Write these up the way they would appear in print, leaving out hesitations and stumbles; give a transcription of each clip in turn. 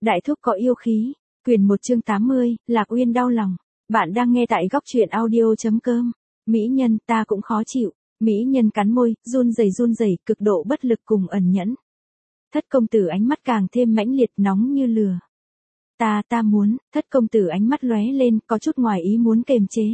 Đại thúc có yêu khí. Quyền 1 chương 80, Lạc Uyên đau lòng. Bạn đang nghe tại góc truyện audio.com. Mỹ nhân, ta cũng khó chịu. Mỹ nhân cắn môi, run rẩy, cực độ bất lực cùng ẩn nhẫn. Thất công tử ánh mắt càng thêm mãnh liệt, nóng như lửa. Ta muốn. Thất công tử ánh mắt lóe lên, có chút ngoài ý muốn kềm chế.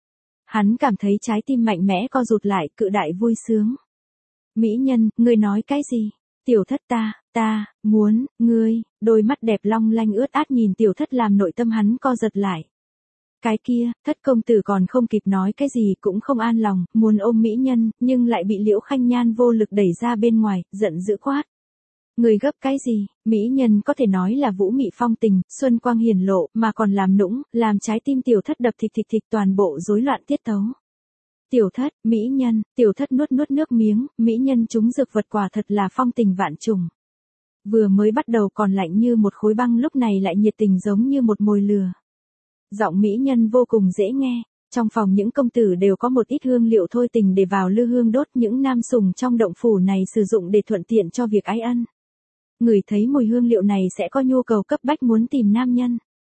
Hắn cảm thấy trái tim mạnh mẽ co rụt lại, cự đại vui sướng. Mỹ nhân, ngươi nói cái gì? Tiểu thất ta muốn, ngươi. Đôi mắt đẹp long lanh ướt át nhìn tiểu thất làm nội tâm hắn co giật lại. Cái kia, thất công tử còn không kịp nói cái gì cũng không an lòng, muốn ôm mỹ nhân, nhưng lại bị Liễu Khanh Nhan vô lực đẩy ra bên ngoài, giận dữ quát. Người gấp cái gì? Mỹ nhân có thể nói là vũ mị phong tình, xuân quang hiển lộ, mà còn làm nũng, làm trái tim tiểu thất đập thịch toàn bộ rối loạn tiết tấu. Tiểu thất, mỹ nhân, tiểu thất nuốt nước miếng, mỹ nhân chúng dược vật quả thật là phong tình vạn trùng. Vừa mới bắt đầu còn lạnh như một khối băng, lúc này lại nhiệt tình giống như một mồi lửa. Giọng mỹ nhân vô cùng dễ nghe, trong phòng những công tử đều có một ít hương liệu thôi tình để vào lư hương đốt, những nam sùng trong động phủ này sử dụng để thuận tiện cho việc ái ân. Người thấy mùi hương liệu này sẽ có nhu cầu cấp bách muốn tìm nam nhân.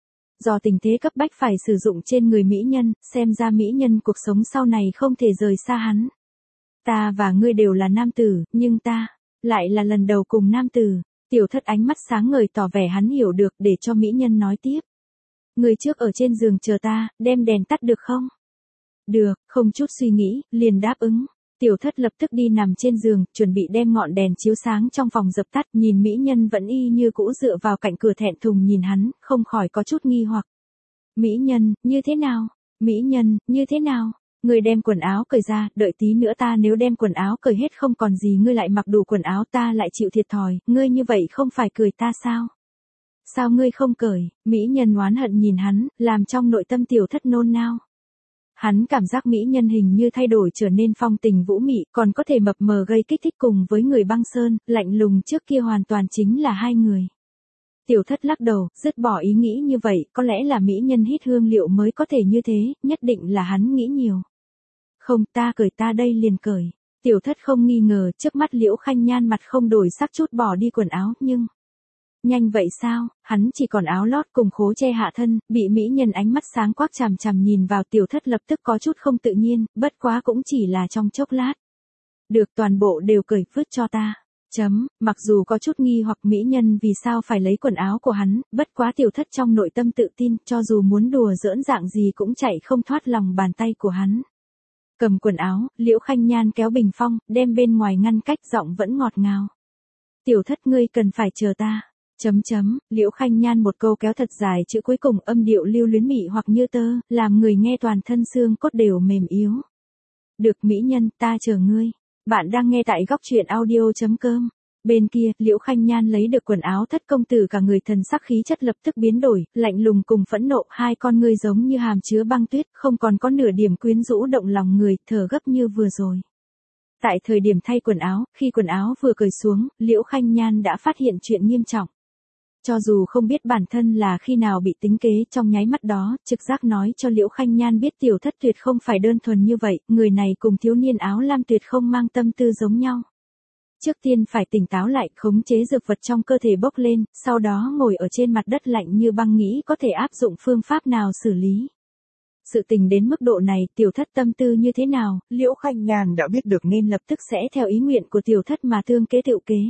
Do tình thế cấp bách phải sử dụng trên người mỹ nhân, xem ra mỹ nhân cuộc sống sau này không thể rời xa hắn. Ta và ngươi đều là nam tử, nhưng ta lại là lần đầu cùng nam tử. Tiểu thất ánh mắt sáng ngời tỏ vẻ hắn hiểu được, để cho mỹ nhân nói tiếp. Ngươi trước ở trên giường chờ ta, đem đèn tắt được không? Được, không chút suy nghĩ, liền đáp ứng. Tiểu thất lập tức đi nằm trên giường, chuẩn bị đem ngọn đèn chiếu sáng trong phòng dập tắt, nhìn mỹ nhân vẫn y như cũ dựa vào cạnh cửa thẹn thùng nhìn hắn, không khỏi có chút nghi hoặc. Mỹ nhân, như thế nào? Mỹ nhân, như thế nào? Ngươi đem quần áo cởi ra, đợi tí nữa ta nếu đem quần áo cởi hết không còn gì ngươi lại mặc đủ quần áo ta lại chịu thiệt thòi, ngươi như vậy không phải cười ta sao? Sao ngươi không cởi? Mỹ nhân oán hận nhìn hắn, làm trong nội tâm tiểu thất nôn nao. Hắn cảm giác mỹ nhân hình như thay đổi trở nên phong tình vũ mị, còn có thể mập mờ gây kích thích cùng với người băng sơn, lạnh lùng trước kia hoàn toàn chính là hai người. Tiểu thất lắc đầu, dứt bỏ ý nghĩ như vậy, có lẽ là mỹ nhân hít hương liệu mới có thể như thế, nhất định là hắn nghĩ nhiều. Không, ta cởi, ta đây liền cởi. Tiểu thất không nghi ngờ, trước mắt Liễu Khanh Nhan mặt không đổi sắc chút bỏ đi quần áo, nhưng... Nhanh vậy sao? Hắn chỉ còn áo lót cùng khố che hạ thân, bị mỹ nhân ánh mắt sáng quắc chằm chằm nhìn vào, tiểu thất lập tức có chút không tự nhiên, bất quá cũng chỉ là trong chốc lát. Được, toàn bộ đều cởi, vứt cho ta. Mặc dù có chút nghi hoặc mỹ nhân vì sao phải lấy quần áo của hắn, bất quá tiểu thất trong nội tâm tự tin, cho dù muốn đùa giỡn dạng gì cũng chạy không thoát lòng bàn tay của hắn. Cầm quần áo, Liễu Khanh Nhan kéo bình phong, đem bên ngoài ngăn cách, giọng vẫn ngọt ngào. Tiểu thất ngươi cần phải chờ ta. Liễu Khanh Nhan một câu kéo thật dài chữ cuối cùng, âm điệu lưu luyến mị hoặc như tơ, làm người nghe toàn thân xương cốt đều mềm yếu. Được mỹ nhân, ta chờ ngươi. Bạn đang nghe tại góc truyện audio.com. Bên kia, Liễu Khanh Nhan lấy được quần áo thất công tử, cả người thần sắc khí chất lập tức biến đổi, lạnh lùng cùng phẫn nộ, hai con ngươi giống như hàm chứa băng tuyết, không còn có nửa điểm quyến rũ động lòng người, thở gấp như vừa rồi. Tại thời điểm thay quần áo, khi quần áo vừa cởi xuống, Liễu Khanh Nhan đã phát hiện chuyện nghiêm trọng. Cho dù không biết bản thân là khi nào bị tính kế, trong nháy mắt đó, trực giác nói cho Liễu Khanh Nhan biết tiểu thất tuyệt không phải đơn thuần như vậy, người này cùng thiếu niên áo lam tuyệt không mang tâm tư giống nhau. Trước tiên phải tỉnh táo lại, khống chế dược vật trong cơ thể bốc lên, sau đó ngồi ở trên mặt đất lạnh như băng nghĩ có thể áp dụng phương pháp nào xử lý. Sự tình đến mức độ này, tiểu thất tâm tư như thế nào, Liễu Khanh Nhan đã biết được nên lập tức sẽ theo ý nguyện của tiểu thất mà tương kế tựu kế.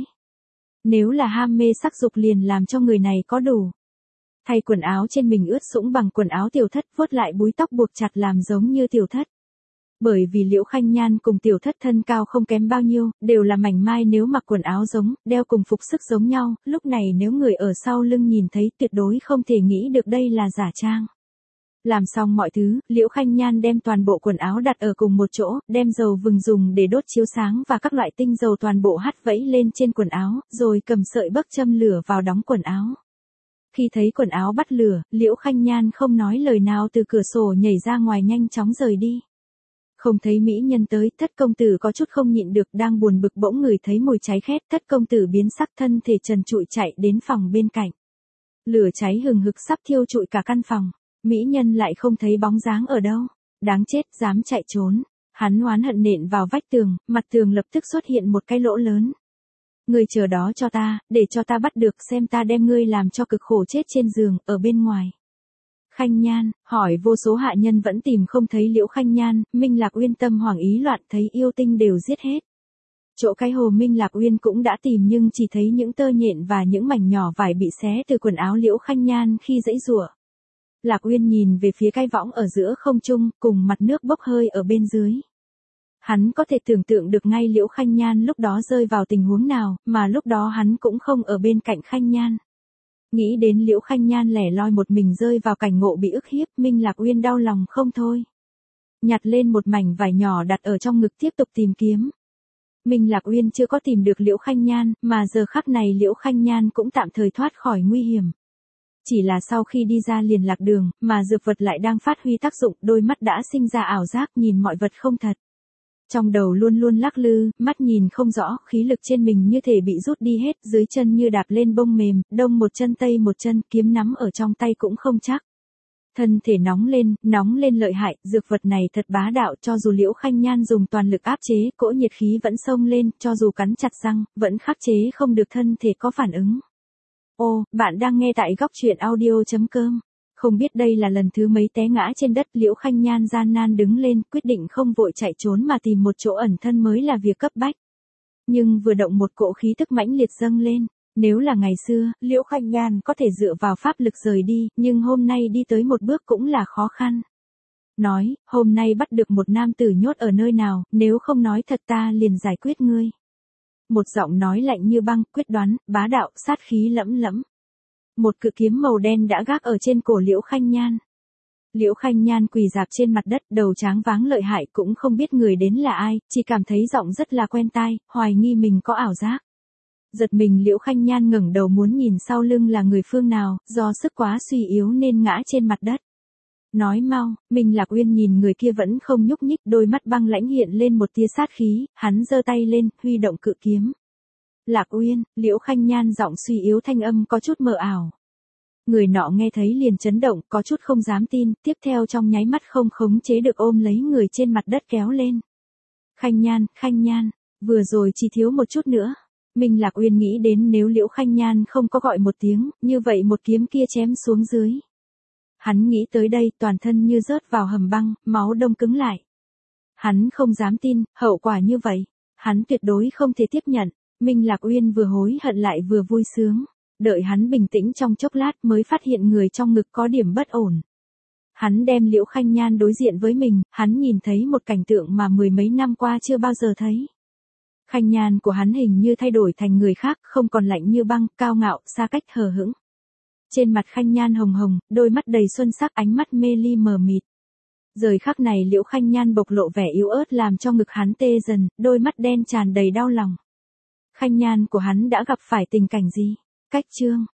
Nếu là ham mê sắc dục liền làm cho người này có đủ. Thay quần áo trên mình ướt sũng bằng quần áo tiểu thất, vuốt lại búi tóc buộc chặt làm giống như tiểu thất. Bởi vì Liễu Khanh Nhan cùng tiểu thất thân cao không kém bao nhiêu, đều là mảnh mai, nếu mặc quần áo giống, đeo cùng phục sức giống nhau, lúc này nếu người ở sau lưng nhìn thấy tuyệt đối không thể nghĩ được đây là giả trang. Làm xong mọi thứ, Liễu Khanh Nhan đem toàn bộ quần áo đặt ở cùng một chỗ, đem dầu vừng dùng để đốt chiếu sáng và các loại tinh dầu toàn bộ hắt vẫy lên trên quần áo, rồi cầm sợi bấc châm lửa vào đóng quần áo. Khi thấy quần áo bắt lửa, Liễu Khanh Nhan không nói lời nào từ cửa sổ nhảy ra ngoài nhanh chóng rời đi. Không thấy mỹ nhân tới, thất công tử có chút không nhịn được, đang buồn bực bỗng ngửi thấy mùi cháy khét, thất công tử biến sắc, thân thể trần trụi chạy đến phòng bên cạnh. Lửa cháy hừng hực sắp thiêu trụi cả căn phòng. Mỹ nhân lại không thấy bóng dáng ở đâu. Đáng chết, dám chạy trốn. Hắn oán hận nện vào vách tường, mặt tường lập tức xuất hiện một cái lỗ lớn. Ngươi chờ đó cho ta, để cho ta bắt được xem ta đem ngươi làm cho cực khổ chết trên giường, ở bên ngoài. Khanh Nhan, hỏi vô số hạ nhân vẫn tìm không thấy Liễu Khanh Nhan, Minh Lạc Uyên tâm hoảng ý loạn thấy yêu tinh đều giết hết. Chỗ cái hồ Minh Lạc Uyên cũng đã tìm nhưng chỉ thấy những tơ nhện và những mảnh nhỏ vải bị xé từ quần áo Liễu Khanh Nhan khi giãy giụa. Lạc Uyên nhìn về phía cái võng ở giữa không trung, cùng mặt nước bốc hơi ở bên dưới. Hắn có thể tưởng tượng được ngay Liễu Khanh Nhan lúc đó rơi vào tình huống nào, mà lúc đó hắn cũng không ở bên cạnh Khanh Nhan. Nghĩ đến Liễu Khanh Nhan lẻ loi một mình rơi vào cảnh ngộ bị ức hiếp, Minh Lạc Uyên đau lòng không thôi. Nhặt lên một mảnh vải nhỏ đặt ở trong ngực tiếp tục tìm kiếm. Minh Lạc Uyên chưa có tìm được Liễu Khanh Nhan, mà giờ khắc này Liễu Khanh Nhan cũng tạm thời thoát khỏi nguy hiểm. Chỉ là sau khi đi ra liền lạc đường, mà dược vật lại đang phát huy tác dụng, đôi mắt đã sinh ra ảo giác nhìn mọi vật không thật. Trong đầu luôn luôn lắc lư, mắt nhìn không rõ, khí lực trên mình như thể bị rút đi hết, dưới chân như đạp lên bông mềm, đông một chân tây một chân, kiếm nắm ở trong tay cũng không chắc. Thân thể nóng lên lợi hại, dược vật này thật bá đạo, cho dù Liễu Khanh Nhan dùng toàn lực áp chế, cỗ nhiệt khí vẫn xông lên, cho dù cắn chặt răng, vẫn khắc chế không được thân thể có phản ứng. Ô, bạn đang nghe tại góc truyện audio.com. Không biết đây là lần thứ mấy té ngã trên đất, Liễu Khanh Nhan gian nan đứng lên, quyết định không vội chạy trốn mà tìm một chỗ ẩn thân mới là việc cấp bách. Nhưng vừa động một cỗ khí tức mãnh liệt dâng lên. Nếu là ngày xưa, Liễu Khanh Nhan có thể dựa vào pháp lực rời đi, nhưng hôm nay đi tới một bước cũng là khó khăn. Nói, hôm nay bắt được một nam tử nhốt ở nơi nào, nếu không nói thật ta liền giải quyết ngươi. Một giọng nói lạnh như băng, quyết đoán, bá đạo, sát khí lẫm lẫm. Một cự kiếm màu đen đã gác ở trên cổ Liễu Khanh Nhan. Liễu Khanh Nhan quỳ rạp trên mặt đất, đầu tráng váng lợi hại, cũng không biết người đến là ai, chỉ cảm thấy giọng rất là quen tai, hoài nghi mình có ảo giác. Giật mình Liễu Khanh Nhan ngẩng đầu muốn nhìn sau lưng là người phương nào, do sức quá suy yếu nên ngã trên mặt đất. Nói mau, Minh Lạc Uyên nhìn người kia vẫn không nhúc nhích, đôi mắt băng lãnh hiện lên một tia sát khí, hắn giơ tay lên, huy động cự kiếm. Lạc Uyên, Liễu Khanh Nhan giọng suy yếu, thanh âm có chút mờ ảo. Người nọ nghe thấy liền chấn động, có chút không dám tin, tiếp theo trong nháy mắt không khống chế được ôm lấy người trên mặt đất kéo lên. Khanh Nhan, vừa rồi chỉ thiếu một chút nữa. Minh Lạc Uyên nghĩ đến nếu Liễu Khanh Nhan không có gọi một tiếng, như vậy một kiếm kia chém xuống dưới. Hắn nghĩ tới đây, toàn thân như rớt vào hầm băng, máu đông cứng lại. Hắn không dám tin, hậu quả như vậy, hắn tuyệt đối không thể tiếp nhận. Minh Lạc Uyên vừa hối hận lại vừa vui sướng. Đợi hắn bình tĩnh trong chốc lát mới phát hiện người trong ngực có điểm bất ổn. Hắn đem Liễu Khanh Nhan đối diện với mình, hắn nhìn thấy một cảnh tượng mà mười mấy năm qua chưa bao giờ thấy. Khanh Nhan của hắn hình như thay đổi thành người khác, không còn lạnh như băng, cao ngạo, xa cách hờ hững. Trên mặt Khanh Nhan hồng hồng, đôi mắt đầy xuân sắc, ánh mắt mê ly mờ mịt. Giờ khắc này Liễu Khanh Nhan bộc lộ vẻ yếu ớt làm cho ngực hắn tê dần, đôi mắt đen tràn đầy đau lòng. Khanh Nhan của hắn đã gặp phải tình cảnh gì? Cách chương